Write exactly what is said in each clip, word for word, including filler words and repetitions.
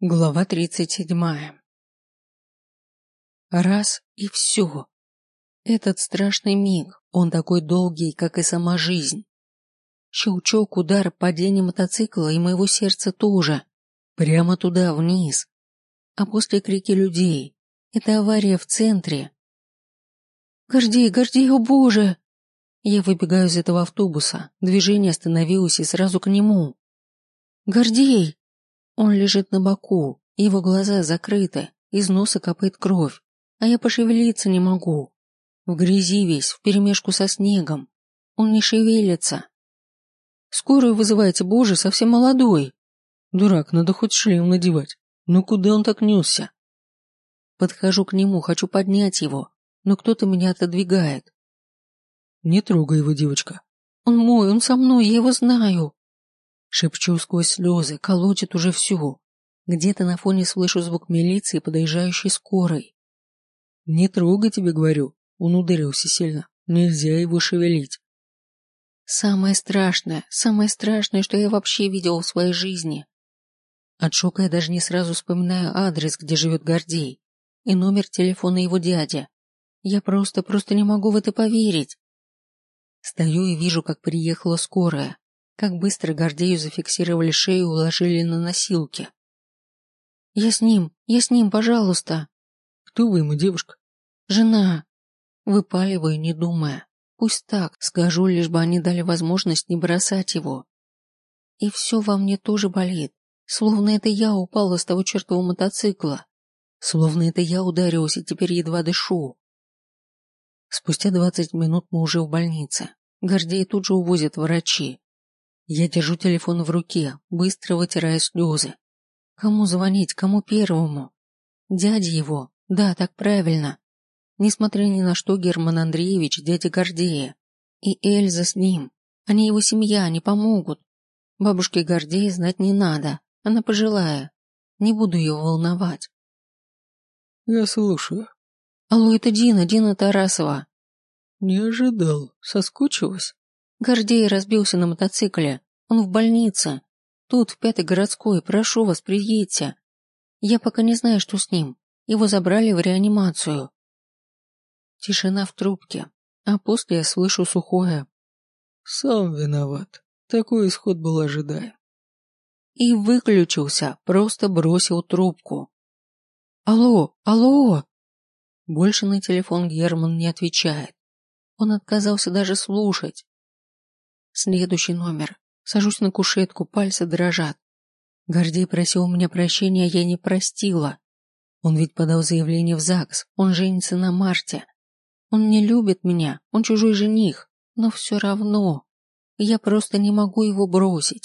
Глава тридцать седьмая. Раз и все. Этот страшный миг, он такой долгий, как и сама жизнь. Щелчок, удар, падение мотоцикла и моего сердца тоже. Прямо туда, вниз. А после крики людей. Это авария в центре. Гордей, Гордей, о боже! Я выбегаю из этого автобуса. Движение остановилось и сразу к нему. Гордей! Он лежит на боку, его глаза закрыты, из носа капает кровь, а я пошевелиться не могу. В грязи весь, вперемешку со снегом. Он не шевелится. Скорую вызывайте, боже, совсем молодой. Дурак, надо хоть шлем надевать. Ну куда он так несся? Подхожу к нему, хочу поднять его, но кто-то меня отодвигает. Не трогай его, девочка. Он мой, он со мной, я его знаю. Шепчу сквозь слезы, колотит уже всю. Где-то на фоне слышу звук милиции, подъезжающей скорой. Не трогай, тебе говорю. Он ударился сильно. Нельзя его шевелить. Самое страшное, самое страшное, что я вообще видел в своей жизни. От шока я даже не сразу вспоминаю адрес, где живет Гордей, и номер телефона его дяди. Я просто, просто не могу в это поверить. Стою и вижу, как приехала скорая. Как быстро Гордею зафиксировали шею и уложили на носилки. Я с ним, я с ним, пожалуйста. Кто вы ему, девушка? Жена. Выпаливаю, не думая. Пусть так, скажу, лишь бы они дали возможность не бросать его. И все во мне тоже болит. Словно это я упала с того чертового мотоцикла. Словно это я ударилась и теперь едва дышу. Спустя двадцать минут мы уже в больнице. Гордея тут же увозят врачи. Я держу телефон в руке, быстро вытирая слезы. Кому звонить, кому первому? Дяде его, да, так правильно. Несмотря ни на что, Герман Андреевич, дядя Гордея. И Эльза с ним. Они его семья, они помогут. Бабушке Гордея знать не надо, она пожилая. Не буду ее волновать. Я слушаю. Алло, это Дина, Дина Тарасова. Не ожидал, соскучилась. Гордей разбился на мотоцикле. Он в больнице. Тут, в пятой городской. Прошу вас, приедьте. Я пока не знаю, что с ним. Его забрали в реанимацию. Тишина в трубке. А после я слышу сухое. Сам виноват. Такой исход был ожидаем. И выключился. Просто бросил трубку. Алло, алло. Больше на телефон Герман не отвечает. Он отказался даже слушать. Следующий номер. Сажусь на кушетку, пальцы дрожат. Гордей просил у меня прощения, а я не простила. Он ведь подал заявление в ЗАГС, он женится на Марте. Он не любит меня, он чужой жених, но все равно. Я просто не могу его бросить.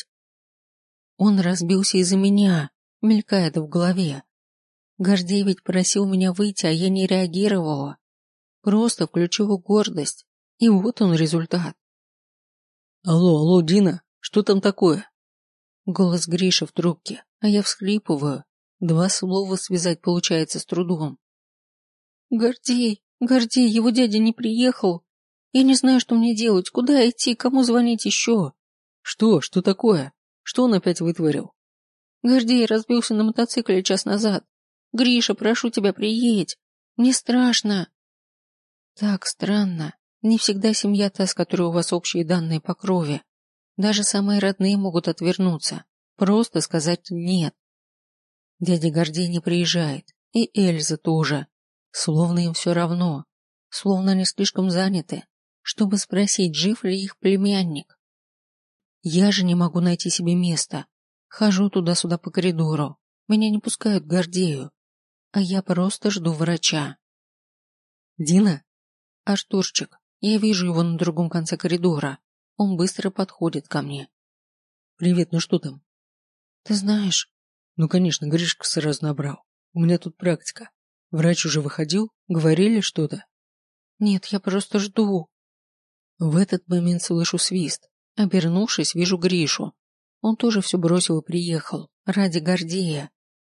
Он разбился из-за меня, мелькает в голове. Гордей ведь просил меня выйти, а я не реагировала. Просто включила гордость, и вот он результат. Алло, алло, Дина, что там такое? Голос Гриши в трубке, а я всхлипываю. Два слова связать получается с трудом. Гордей, Гордей, его дядя не приехал. Я не знаю, что мне делать, куда идти, кому звонить еще. Что, что такое? Что он опять вытворил? Гордей разбился на мотоцикле час назад. Гриша, прошу тебя, приедь. Мне страшно. Так странно. Не всегда семья та, с которой у вас общие данные по крови. Даже самые родные могут отвернуться. Просто сказать «нет». Дядя Гордей не приезжает. И Эльза тоже. Словно им все равно. Словно они слишком заняты, чтобы спросить, жив ли их племянник. Я же не могу найти себе места. Хожу туда-сюда по коридору. Меня не пускают к Гордею. А я просто жду врача. Дина? Артурчик. Я вижу его на другом конце коридора. Он быстро подходит ко мне. Привет, ну что там? Ты знаешь? Ну, конечно, Гришка сразу набрал. У меня тут практика. Врач уже выходил? Говорили что-то? Нет, я просто жду. В этот момент слышу свист. Обернувшись, вижу Гришу. Он тоже все бросил и приехал. Ради Гордея.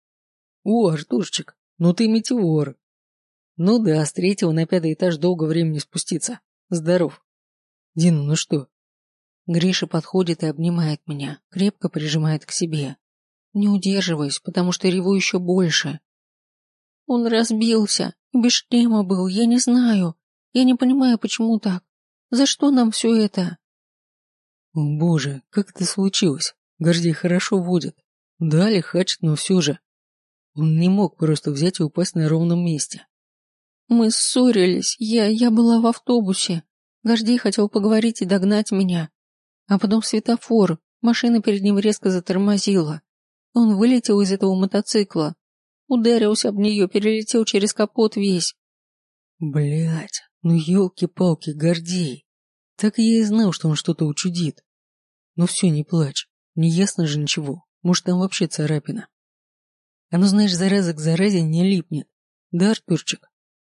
О, Артурчик, ну ты метеор. Ну да, с третьего на пятый этаж долго времени спуститься. Здоров. Дина, ну что? Гриша подходит и обнимает меня, крепко прижимает к себе. не удерживаясь, потому что реву еще больше. Он разбился, без шлема был, я не знаю. Я не понимаю, почему так. За что нам все это? О боже, как это случилось? Гордей хорошо водит. Да, лихачит, но все же. Он не мог просто взять и упасть на ровном месте. Мы ссорились, я, я была в автобусе. Гордей хотел поговорить и догнать меня. А потом светофор, машина перед ним резко затормозила. Он вылетел из этого мотоцикла. Ударился об нее, перелетел через капот весь. Блять, ну елки-палки, Гордей. Так я и знал, что он что-то учудит. Ну все, не плачь, не ясно же ничего, может там вообще царапина. Оно, знаешь, зараза к заразе не липнет. Да, Артурчик?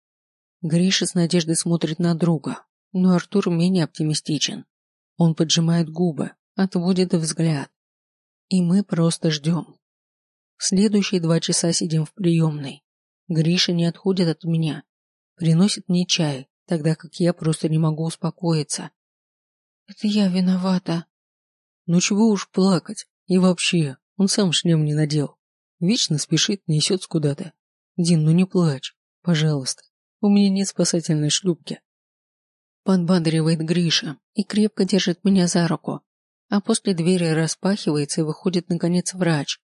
Гриша с надеждой смотрит на друга, но Артур менее оптимистичен. Он поджимает губы, отводит взгляд. И мы просто ждем. Следующие два часа сидим в приемной. Гриша не отходит от меня. Приносит мне чай, тогда как я просто не могу успокоиться. Это я виновата. Ну чего уж плакать. И вообще, он сам шлем не надел. Вечно спешит, несется куда-то. Дин, ну не плачь, пожалуйста. У меня нет спасательной шлюпки. Подбадривает Гриша и крепко держит меня за руку. А после двери распахивается и выходит наконец врач.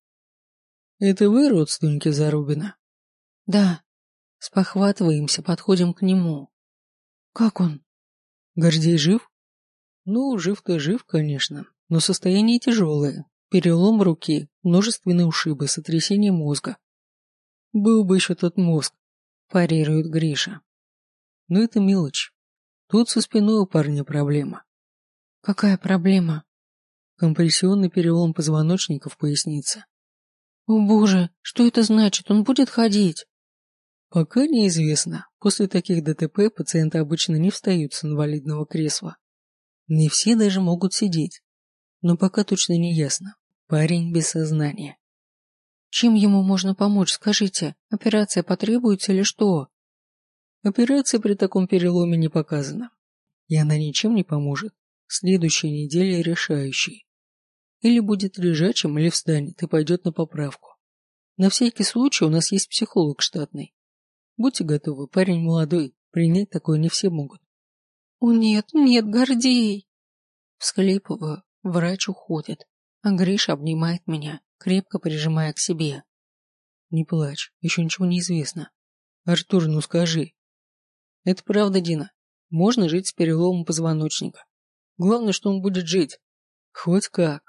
Это вы родственники Зарубина? Да. Спохватываемся, подходим к нему. Как он? Гордей жив? Ну, жив-то жив, конечно, но состояние тяжелое. Перелом руки, множественные ушибы, сотрясение мозга. Был бы еще тот мозг, парирует Гриша. Но это мелочь. Тут со спиной у парня проблема. Какая проблема? Компрессионный перелом позвоночника в пояснице. О боже, что это значит? Он будет ходить? Пока неизвестно. После таких ДТП пациенты обычно не встают с инвалидного кресла. Не все даже могут сидеть. Но пока точно не ясно. Парень без сознания. Чем ему можно помочь, скажите? Операция потребуется или что? Операция при таком переломе не показана. И она ничем не поможет. Следующая неделя решающей. Или будет лежачим, или встанет и пойдет на поправку. На всякий случай у нас есть психолог штатный. Будьте готовы, парень молодой, принять такое не все могут. О нет, нет, Гордей! Всхлипываю, врач уходит, а Гриша обнимает меня, крепко прижимая к себе. Не плачь, еще ничего не известно. Артур, ну скажи. Это правда, Дина. Можно жить с переломом позвоночника. Главное, что он будет жить. Хоть как.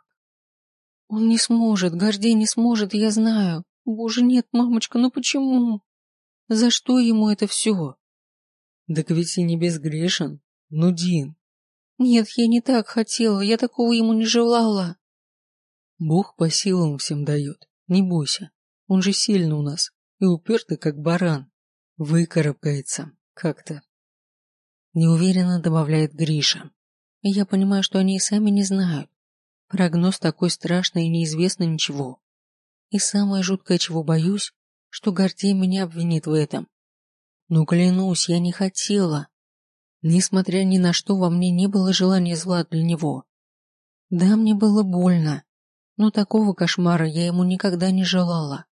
Он не сможет, Гордей не сможет, я знаю. Боже, нет, мамочка, ну почему? За что ему это все? Так ведь и не безгрешен. Ну, Дин. Нет, я не так хотела, я такого ему не желала. Бог по силам всем дает. Не бойся. Он же сильный у нас. И упертый, как баран. Выкарабкается. Как-то. Неуверенно добавляет Гриша. И я понимаю, что они и сами не знают. Прогноз такой страшный и неизвестно ничего. И самое жуткое, чего боюсь, что Гордей меня обвинит в этом. Но клянусь, я не хотела. Несмотря ни на что, во мне не было желания зла для него. Да, мне было больно, но такого кошмара я ему никогда не желала.